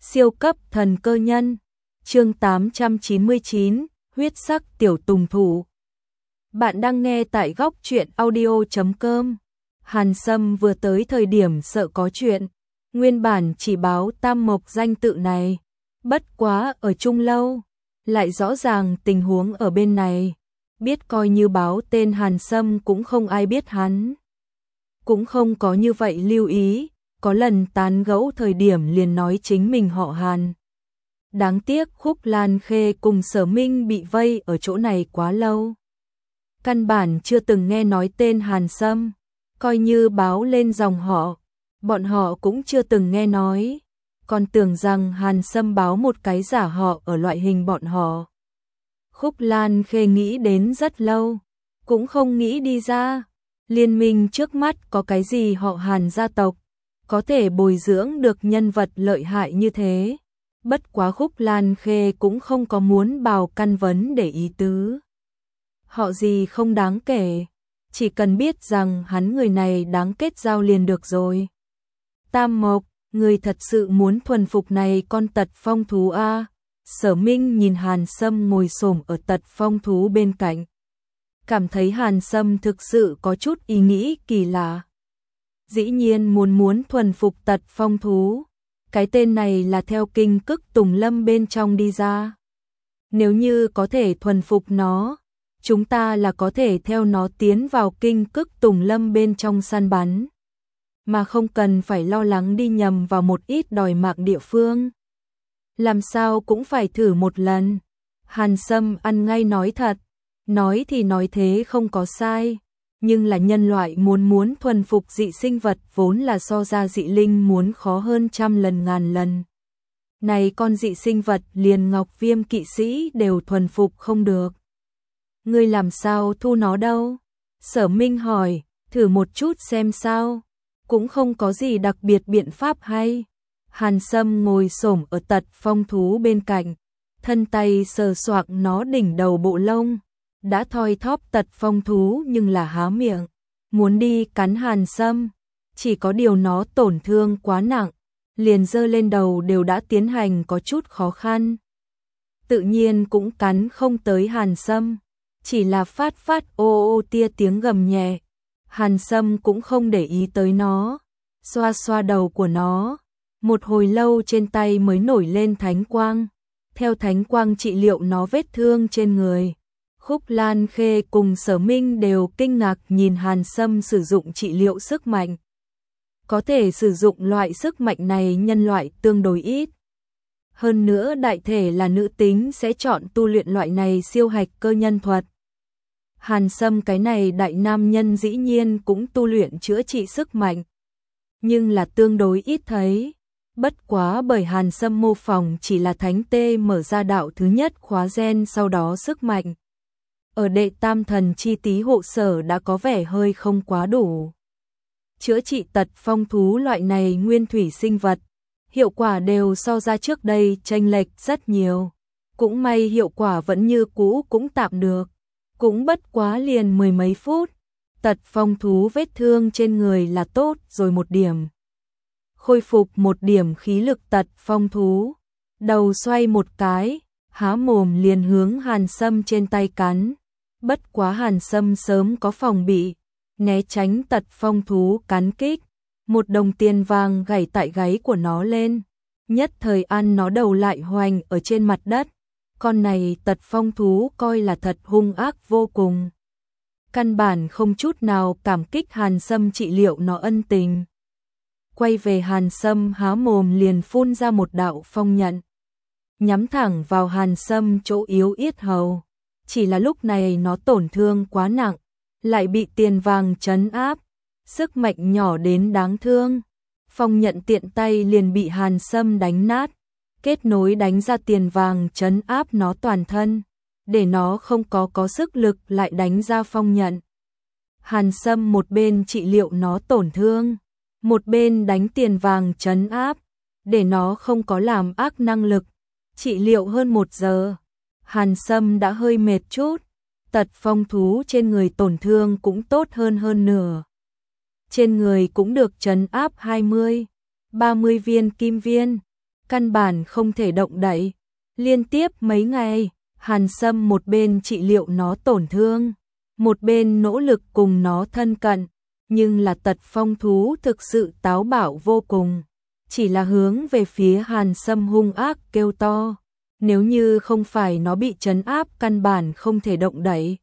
Siêu cấp thần cơ nhân, chương 899, huyết sắc tiểu tùng thủ. Bạn đang nghe tại góc truyện audio.com. Hàn Sâm vừa tới thời điểm sợ có chuyện, nguyên bản chỉ báo Tam Mộc danh tự này, bất quá ở chung lâu, lại rõ ràng tình huống ở bên này, biết coi như báo tên Hàn Sâm cũng không ai biết hắn. Cũng không có như vậy lưu ý, có lần tán gẫu thời điểm liền nói chính mình họ Hàn. Đáng tiếc Khúc Lan Khê cùng Sở Minh bị vây ở chỗ này quá lâu. Căn bản chưa từng nghe nói tên Hàn Sâm, coi như báo lên dòng họ, bọn họ cũng chưa từng nghe nói, còn tưởng rằng Hàn Sâm báo một cái giả họ ở loại hình bọn họ. Khúc Lan Khê nghĩ đến rất lâu, cũng không nghĩ đi ra, liên minh trước mắt có cái gì họ Hàn gia tộc, có thể bồi dưỡng được nhân vật lợi hại như thế. Bất quá Khúc Lan Khê cũng không có muốn bào căn vấn để ý tứ. Họ gì không đáng kể, chỉ cần biết rằng hắn người này đáng kết giao liền được rồi. Tam Mộc, người thật sự muốn thuần phục này con tật phong thú a? Sở Minh nhìn Hàn Sâm ngồi xổm ở tật phong thú bên cạnh, cảm thấy Hàn Sâm thực sự có chút ý nghĩ kỳ lạ. Dĩ nhiên muốn thuần phục tật phong thú, cái tên này là theo kinh cức Tùng Lâm bên trong đi ra. Nếu như có thể thuần phục nó, chúng ta là có thể theo nó tiến vào kinh cức Tùng Lâm bên trong săn bắn, mà không cần phải lo lắng đi nhầm vào một ít đòi mạng địa phương. Làm sao cũng phải thử một lần. Hàn Sâm ăn ngay nói thật, nói thì nói thế không có sai, nhưng là nhân loại muốn thuần phục dị sinh vật vốn là so ra dị linh muốn khó hơn trăm lần ngàn lần. Này con dị sinh vật liền Ngọc Viêm kỵ sĩ đều thuần phục không được. Ngươi làm sao thu nó đâu? Sở Minh hỏi, thử một chút xem sao, cũng không có gì đặc biệt biện pháp hay. Hàn Sâm ngồi xổm ở tật phong thú bên cạnh, thân tay sờ soạng nó đỉnh đầu bộ lông, đã thoi thóp tật phong thú nhưng là há miệng, muốn đi cắn Hàn Sâm, chỉ có điều nó tổn thương quá nặng, liền giơ lên đầu đều đã tiến hành có chút khó khăn. Tự nhiên cũng cắn không tới Hàn Sâm, chỉ là phát ô ô tia tiếng gầm nhẹ. Hàn Sâm cũng không để ý tới nó, xoa xoa đầu của nó, một hồi lâu trên tay mới nổi lên thánh quang, theo thánh quang trị liệu nó vết thương trên người. Khúc Lan Khê cùng Sở Minh đều kinh ngạc nhìn Hàn Sâm sử dụng trị liệu sức mạnh. Có thể sử dụng loại sức mạnh này nhân loại tương đối ít. Hơn nữa đại thể là nữ tính sẽ chọn tu luyện loại này siêu hạch cơ nhân thuật. Hàn Sâm cái này đại nam nhân dĩ nhiên cũng tu luyện chữa trị sức mạnh, nhưng là tương đối ít thấy. Bất quá bởi Hàn Sâm mô phỏng chỉ là thánh tê mở ra đạo thứ nhất khóa gen sau đó sức mạnh. Ở đệ tam thần chi tí hộ sở đã có vẻ hơi không quá đủ. Chữa trị tật phong thú loại này nguyên thủy sinh vật, hiệu quả đều so ra trước đây chênh lệch rất nhiều. Cũng may hiệu quả vẫn như cũ cũng tạm được. Cũng bất quá liền mười mấy phút, tật phong thú vết thương trên người là tốt rồi một điểm. Khôi phục một điểm khí lực tật phong thú, đầu xoay một cái, há mồm liền hướng Hàn Sâm trên tay cắn. Bất quá Hàn Sâm sớm có phòng bị, né tránh tật phong thú cắn kích, một đồng tiền vàng gảy tại gáy của nó lên, nhất thời ăn nó đầu lại hoành ở trên mặt đất. Con này tật phong thú coi là thật hung ác vô cùng, căn bản không chút nào cảm kích Hàn Sâm trị liệu nó ân tình. Quay về Hàn Sâm há mồm liền phun ra một đạo phong nhận, nhắm thẳng vào Hàn Sâm chỗ yếu yết hầu. Chỉ là lúc này nó tổn thương quá nặng, lại bị tiền vàng trấn áp, sức mạnh nhỏ đến đáng thương. Phong nhận tiện tay liền bị Hàn Sâm đánh nát, kết nối đánh ra tiền vàng trấn áp nó toàn thân, để nó không có sức lực lại đánh ra phong nhận. Hàn Sâm một bên trị liệu nó tổn thương, một bên đánh tiền vàng trấn áp, để nó không có làm ác năng lực. Trị liệu hơn 1 giờ, Hàn Sâm đã hơi mệt chút, tật phong thú trên người tổn thương cũng tốt hơn nửa. Trên người cũng được trấn áp 20, 30 viên kim viên. căn bản không thể động đậy. Liên tiếp mấy ngày, Hàn Sâm một bên trị liệu nó tổn thương, một bên nỗ lực cùng nó thân cận, nhưng là tật phong thú thực sự táo bạo vô cùng, chỉ là hướng về phía Hàn Sâm hung ác kêu to, nếu như không phải nó bị trấn áp căn bản không thể động đậy.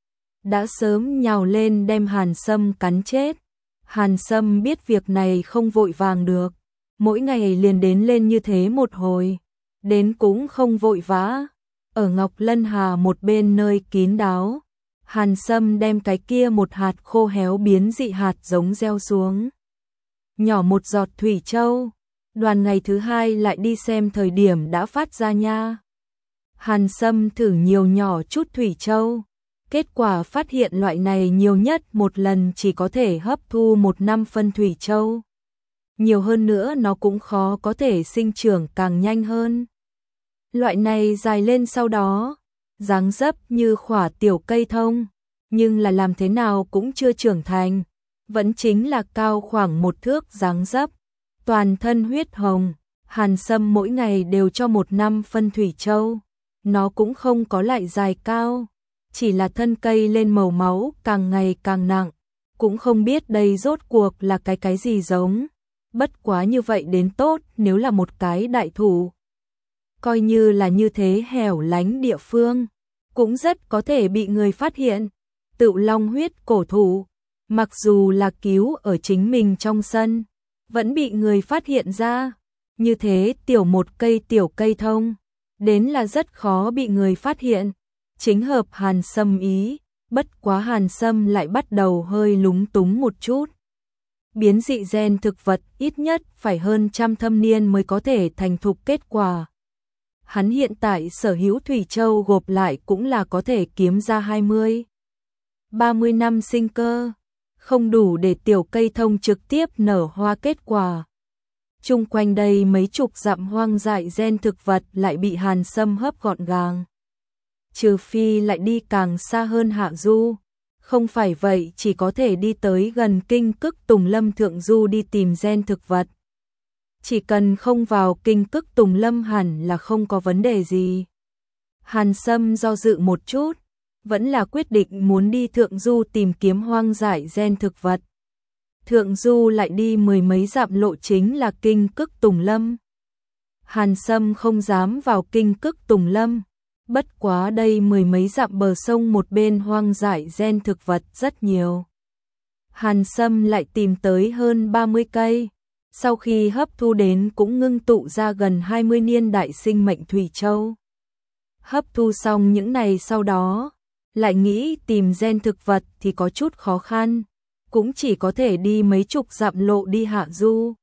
Đã sớm nhào lên đem Hàn Sâm cắn chết. Hàn Sâm biết việc này không vội vàng được, mỗi ngày liền đến lên như thế một hồi, đến cũng không vội vã. Ở Ngọc Lân Hà một bên nơi kín đáo, Hàn Sâm đem cái kia một hạt khô héo biến dị hạt giống gieo xuống. Nhỏ một giọt thủy châu, đoàn ngày thứ hai lại đi xem thời điểm đã phát ra nha. Hàn Sâm thử nhiều nhỏ chút thủy châu, kết quả phát hiện loại này nhiều nhất một lần chỉ có thể hấp thu 1/5 phân thủy châu. Nhiều hơn nữa nó cũng khó có thể sinh trưởng càng nhanh hơn. Loại này dài lên sau đó, dáng dấp như khỏa tiểu cây thông, nhưng là làm thế nào cũng chưa trưởng thành, vẫn chính là cao khoảng 1 thước dáng dấp, toàn thân huyết hồng. Hàn Sâm mỗi ngày đều cho 1/5 phân thủy châu, nó cũng không có lại dài cao, chỉ là thân cây lên màu máu càng ngày càng nặng, cũng không biết đây rốt cuộc là cái gì giống, bất quá như vậy đến tốt nếu là một cái đại thụ. Coi như là như thế hẻo lánh địa phương, cũng rất có thể bị người phát hiện. Tựu long huyết cổ thụ, mặc dù là cứu ở chính mình trong sân, vẫn bị người phát hiện ra. Như thế tiểu cây thông, đến là rất khó bị người phát hiện. Chính hợp Hàn Sâm ý, bất quá Hàn Sâm lại bắt đầu hơi lúng túng một chút. Biến dị gen thực vật ít nhất phải hơn 100 thâm niên mới có thể thành thục kết quả. Hắn hiện tại sở hữu thủy châu gộp lại cũng là có thể kiếm ra 20-30 năm sinh cơ, không đủ để tiểu cây thông trực tiếp nở hoa kết quả. Chung quanh đây mấy chục dặm hoang dại gen thực vật lại bị Hàn Sâm hấp gọn gàng. Trừ phi lại đi càng xa hơn hạ du, không phải vậy chỉ có thể đi tới gần Kinh Cức Tùng Lâm thượng du đi tìm gen thực vật. Chỉ cần không vào Kinh Cức Tùng Lâm hẳn là không có vấn đề gì. Hàn Sâm do dự một chút, vẫn là quyết định muốn đi thượng du tìm kiếm hoang dại gen thực vật. Thượng du lại đi 10 mấy dặm lộ chính là Kinh Cức Tùng Lâm. Hàn Sâm không dám vào Kinh Cức Tùng Lâm, bất quá đây 10 mấy dặm bờ sông một bên hoang dại gen thực vật rất nhiều. Hàn Sâm lại tìm tới hơn 30 cây, sau khi hấp thu đến cũng ngưng tụ ra gần 20 niên đại sinh mệnh thủy châu. Hấp thu xong những này sau đó, lại nghĩ tìm gen thực vật thì có chút khó khăn, cũng chỉ có thể đi mấy chục dặm lộ đi hạ du.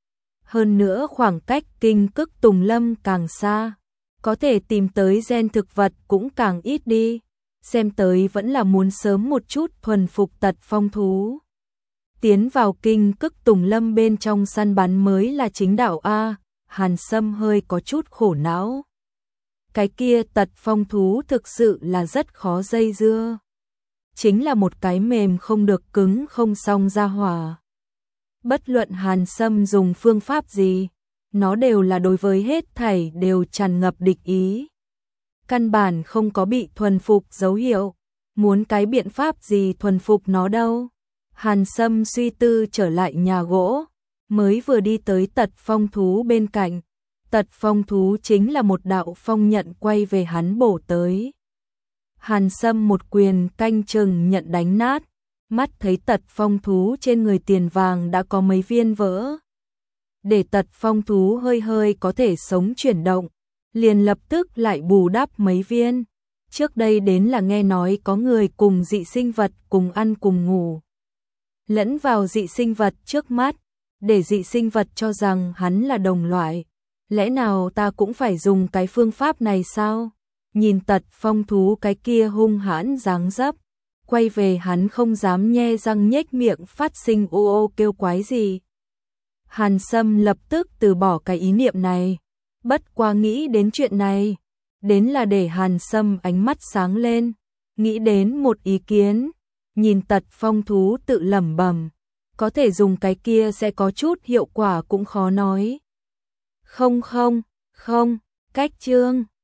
Hơn nữa khoảng cách Kinh Cức Tùng Lâm càng xa, có thể tìm tới gen thực vật cũng càng ít đi, xem tới vẫn là muốn sớm một chút thuần phục tật phong thú. Tiến vào Kinh Cức Tùng Lâm bên trong săn bắn mới là chính đạo a. Hàn Sâm hơi có chút khổ não. Cái kia tật phong thú thực sự là rất khó dây dưa. Chính là một cái mềm không được cứng không xong ra hỏa. Bất luận Hàn Sâm dùng phương pháp gì, nó đều là đối với hết thảy đều tràn ngập địch ý. Căn bản không có bị thuần phục dấu hiệu, muốn cái biện pháp gì thuần phục nó đâu. Hàn Sâm suy tư trở lại nhà gỗ, mới vừa đi tới tật phong thú bên cạnh. Tật phong thú chính là một đạo phong nhận quay về hắn bổ tới. Hàn Sâm một quyền canh chừng nhận đánh nát, mắt thấy tật phong thú trên người tiền vàng đã có mấy viên vỡ. Để tật phong thú hơi hơi có thể sống chuyển động, liền lập tức lại bù đắp mấy viên. Trước đây đến là nghe nói có người cùng dị sinh vật cùng ăn cùng ngủ. Lẫn vào dị sinh vật trước mắt, để dị sinh vật cho rằng hắn là đồng loại. Lẽ nào ta cũng phải dùng cái phương pháp này sao? Nhìn tật phong thú cái kia hung hãn dáng dấp, quay về hắn không dám nhe răng nhếch miệng phát sinh ô ô kêu quái gì. Hàn Sâm lập tức từ bỏ cái ý niệm này, bất quá nghĩ đến chuyện này, đến là để Hàn Sâm ánh mắt sáng lên, nghĩ đến một ý kiến, nhìn tật phong thú tự lẩm bẩm, có thể dùng cái kia sẽ có chút hiệu quả cũng khó nói. Không, Không, cách chương